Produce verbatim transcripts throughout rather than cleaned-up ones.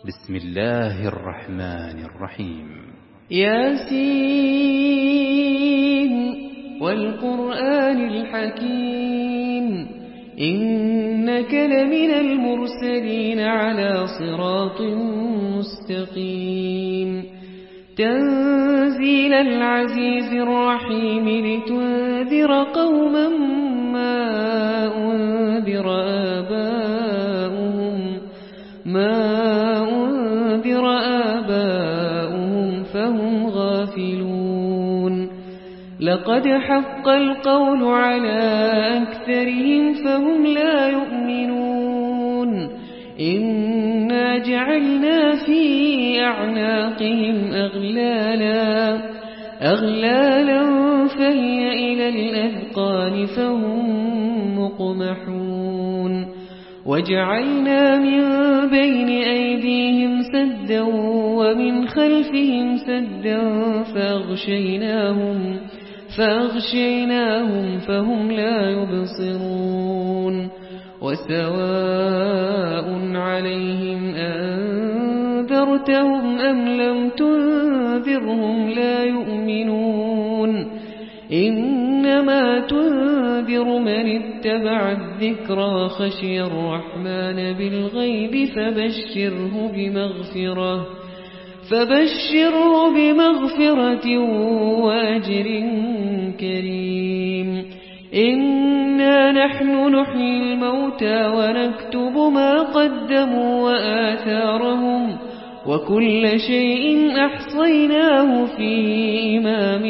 بسم الله الرحمن الرحيم. ياسين والقرآن الحكيم إنك لمن المرسلين على صراط مستقيم تنزيل العزيز الرحيم لتنذر قوما ما أنذر آباؤهم ما أنذر آباؤهم فهم غافلون لقد حق القول على أكثرهم فهم لا يؤمنون إنا جعلنا في أعناقهم أغلالا أغلالا فهي إلى الأذقان فهم مقمحون وجعلنا من بين أيديهم سدا ومن خلفهم سدا فأغشيناهم فأغشيناهم فهم لا يبصرون وسواء عليهم أنذرتهم أم لم تنذرهم لا يؤمنون إنما تنذر من اتبع الذكر وخشي الرحمن بالغيب فبشره بمغفرة فبشره بمغفرة وأجر كريم إنا نحن نحيي الموتى ونكتب ما قدموا وآثارهم وكل شيء أحصيناه في إمام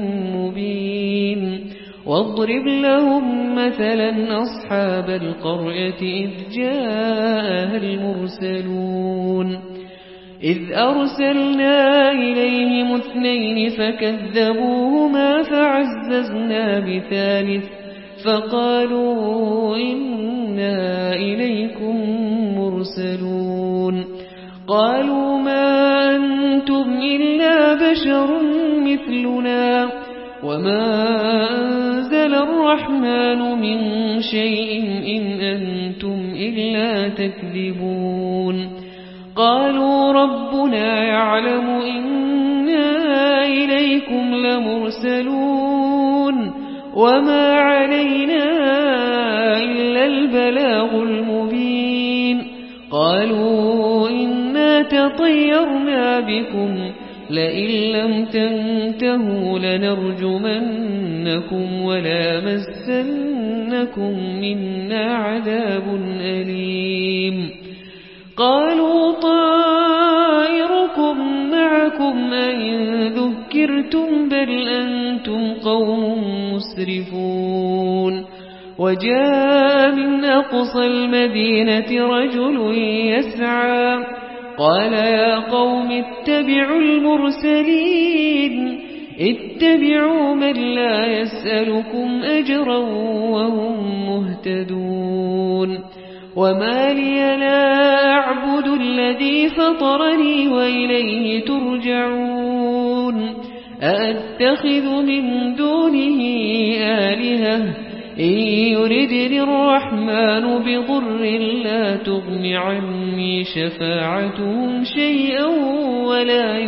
مبين واضرب لهم مثلا أصحاب القرية إذ جاءها المرسلون إذ أرسلنا إليهم اثنين فكذبوهما فعززنا بثالث فقالوا إنا إليكم مرسلون قالوا ما أنتم إلا بشر مثلنا وما أنزل الرحمن من شيء إن أنتم إلا تكذبون قالوا ربنا يعلم إنا إليكم لمرسلون وما علينا إلا البلاغ المبين قالوا إنا تطيرنا بكم لئن لم تنتهوا لنرجمنكم وليمسنكم منا عذاب أليم قالوا طائركم معكم أئن ذكرتم بل أنتم قوم مسرفون وجاء من أقصى المدينة رجل يسعى قال يا قوم اتبعوا المرسلين اتبعوا من لا يسألكم أجرا وهم مهتدون وما لي لا أعبد الذي فطرني وإليه ترجعون أأتخذ من دونه آلهة إن يردني الرحمن بضر لا تغن عني شفاعتهم شيئا ولا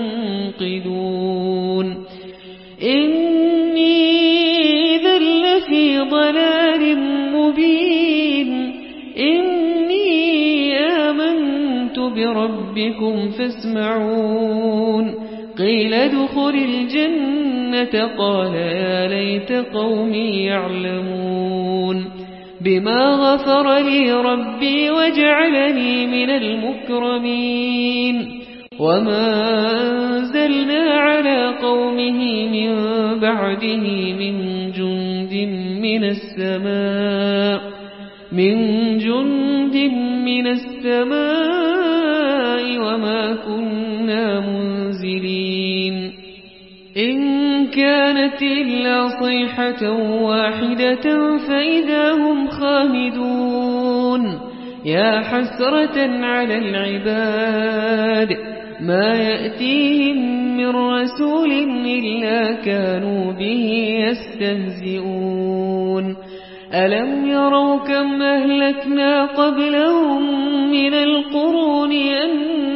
ينقذون إني إذا لفي ضلال مبين إني آمنت بربكم فاسمعون قيل ادخل الجنة قال يا ليت قومي يعلمون بما غفر لي ربي وجعلني من المكرمين وما أنزلنا على قومه من بعده من جند من السماء من جند من السماء وما كنا منزلين إن كانت إلا صيحة واحدة فإذا هم خامدون يا حسرة على العباد ما يأتيهم من رسول إلا كانوا به يستهزئون ألم يروا كم أهلكنا قبلهم من القرون أن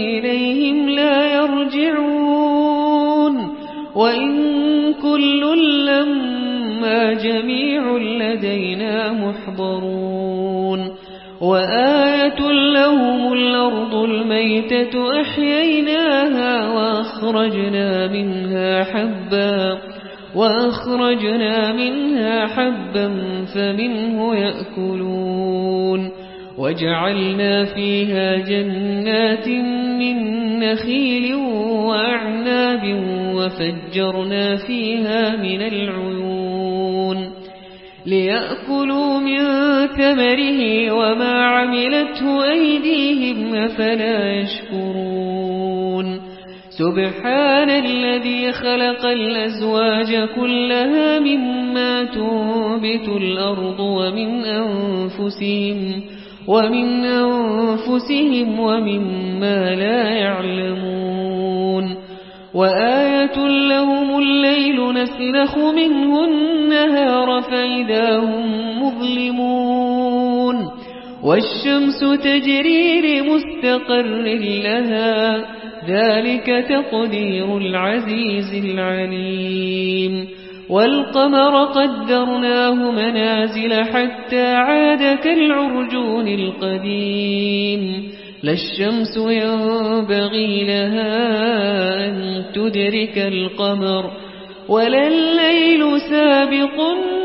إليهم لا يرجعون وإن كل لما جميع لدينا محضرون وآية لهم الأرض الميتة أحييناها وأخرجنا منها حبا وأخرجنا منها حبا فمنه يأكلون وجعلنا فيها جنات من نخيل وأعناب وفجرنا فيها من العيون ليأكلوا من ثمره وما عملته أيديهم أفلا يشكرون سبحان الذي خلق الأزواج كلها مما تنبت الأرض ومن أنفسهم ومن أنفسهم ومما لا يعلمون وآية لهم الليل نسلخ منه النهار فإذا هم مظلمون والشمس تجري لمستقر لها ذلك تقدير العزيز العليم والقمر قدرناه منازل حتى عاد كالعرجون القديم لا الشمس ينبغي لها أن تدرك القمر ولا الليل سابق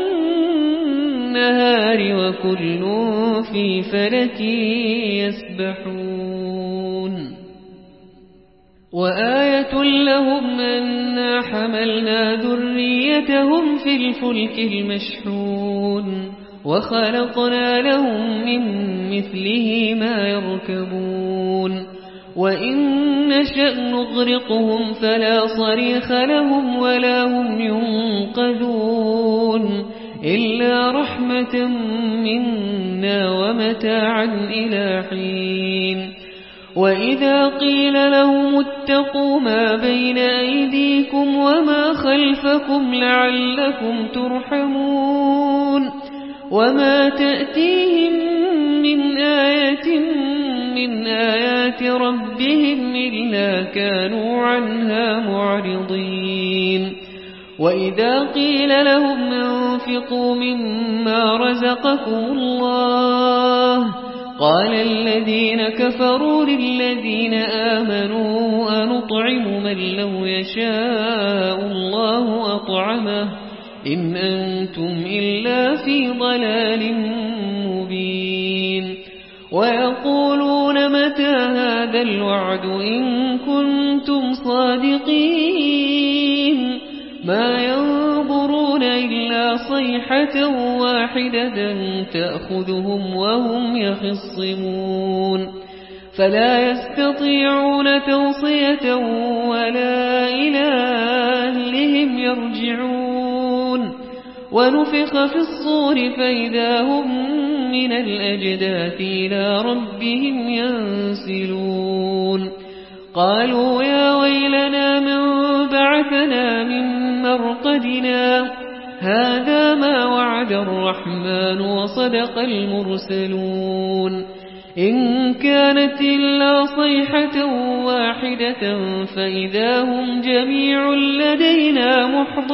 النهار وكل في فلك يسبحون وآية لهم أنا حملنا ذريتهم في الفلك المشحون وخلقنا لهم من مثله ما يركبون وإن نشأ نغرقهم فلا صريخ لهم ولا هم ينقذون إلا رحمة منا ومتاعا إلى حين وإذا قيل لهم اتقوا ما بين أيديكم وما خلفكم لعلكم ترحمون وما تأتيهم من آية من آيات ربهم إلا كانوا عنها معرضين وإذا قيل لهم انفقوا مما رزقكم الله قال الذين كفروا للذين آمنوا أنطعم من لو يشاء الله أطعمه إن أنتم إلا في ضلال مبين ويقولون متى هذا الوعد إن كنتم صادقين ما ينظرون إلا صيحة واحدة تأخذهم وهم يخصمون فلا يستطيعون توصية ولا إلى أهلهم يرجعون ونفخ في الصور فإذا هم من الأجداث إلى ربهم ينسلون قالوا يا ويلنا من بعثنا من مرقدنا هذا ما وعد الرحمن وصدق المرسلون إن كانت إلا صيحة واحدة فإذا هم جميع لدينا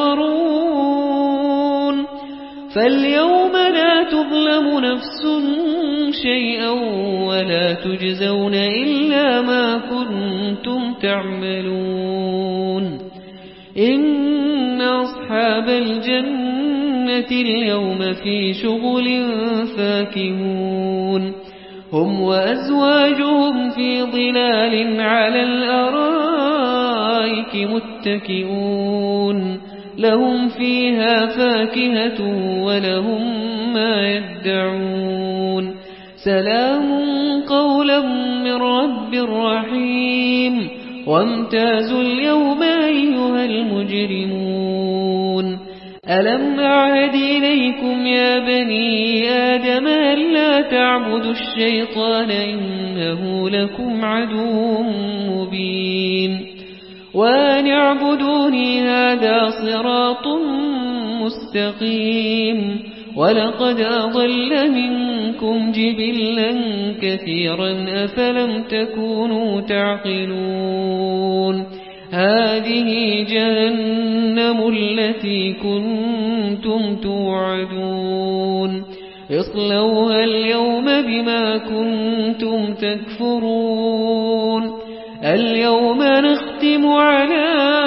محضرون فاليوم لا تظلم نفس شيئا ولا تجزون إلا ما كنتم تعملون إن أصحاب الجنة اليوم في شغل فاكهون هم وأزواجهم في ظلال على الأرائك متكئون لهم فيها فاكهة ولهم ما يدعون سلام قولا من رب رحيم وامتازوا اليوم أيها المجرمون ألم أعهد إليكم يا بني آدم ألا تعبدوا الشيطان إنه لكم عدو مبين وأن اعبدوني هذا صراط مستقيم ولقد أضل منكم جبلا كثيرا أفلم تكونوا تعقلون هذه جهنم التي كنتم توعدون اصلوها اليوم بما كنتم تكفرون اليوم نختم على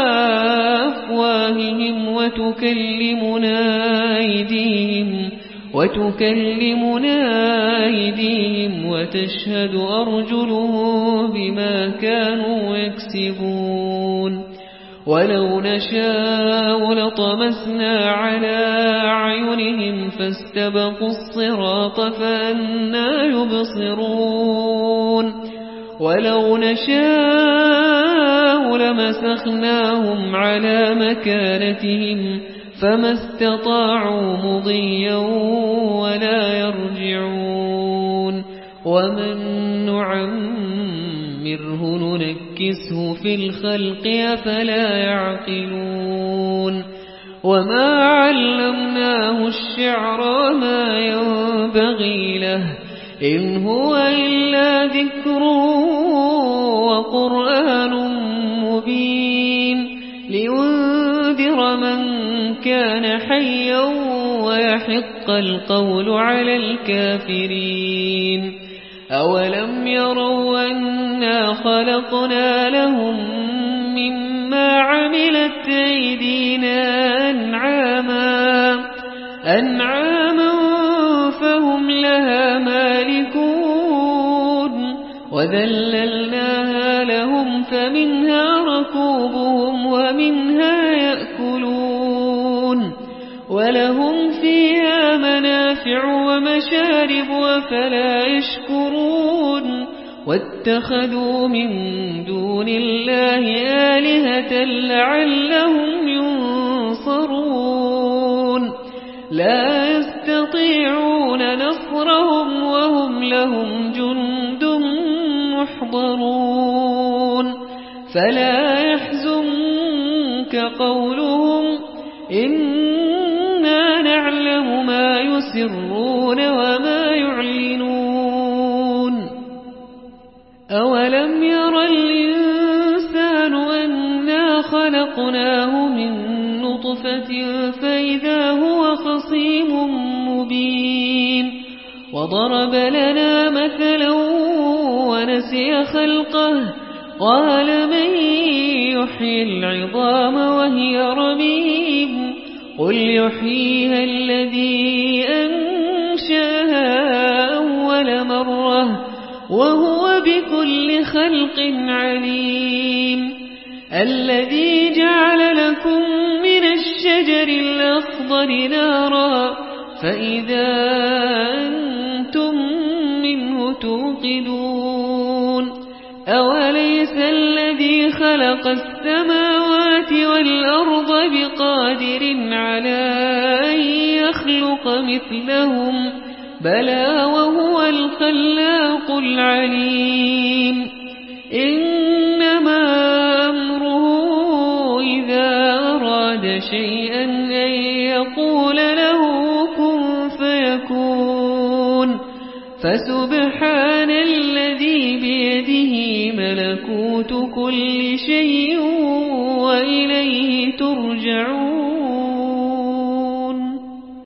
أفواههم وتكلمنا أيديهم وتكلمنا أيديهم وتشهد أرجلهم بما كانوا يكسبون ولو نشاء لطمسنا على أعينهم فاستبقوا الصراط فأنى يبصرون ولو نشاء لمسخناهم على مكانتهم فما استطاعوا مضيا ولا يرجعون ومن نعمره ننكسه في الخلق أفلا يعقلون وما علمناه الشعر وما ينبغي له إن هو إلا ذكر وقرآن مبين لينذر من كان حيا ويحق القول على الكافرين أولم يروا أنا خلقنا لهم مما عملت أيدينا أنعاما أنعاما فهم لها مالكون وذللناها لهم فمنها ركوبهم ومنها يأكلون ولهم فيها منافع ومشارب وفلا يشكرون واتخذوا من دون الله آلهة لعلهم ينصرون لا يستطيعون نصرهم وهم لهم جند محضرون فلا يحزنك قولهم إنا نعلم ما يسرون وما يعلنون أولم ير الإنسان أنا خلقناه من نطفة فإذا هو خصيم مبين وضرب لنا مثلا ونسي خلقه قال من يحيي العظام وهي رميم قل يحييها الذي أنشأها أول مرة وهو بكل خلق عليم الذي جعل لكم من الشجر الأخضر نارا فإذا أنتم منه توقدون أوليس الذي خلق السماوات والأرض بقادر على أن يخلق مثلهم بلى وهو الخلاق العليم إنما أمره إذا أراد شيئا أن يقول له كن فيكون فسبحان الذي بيده ملكوت كل شيء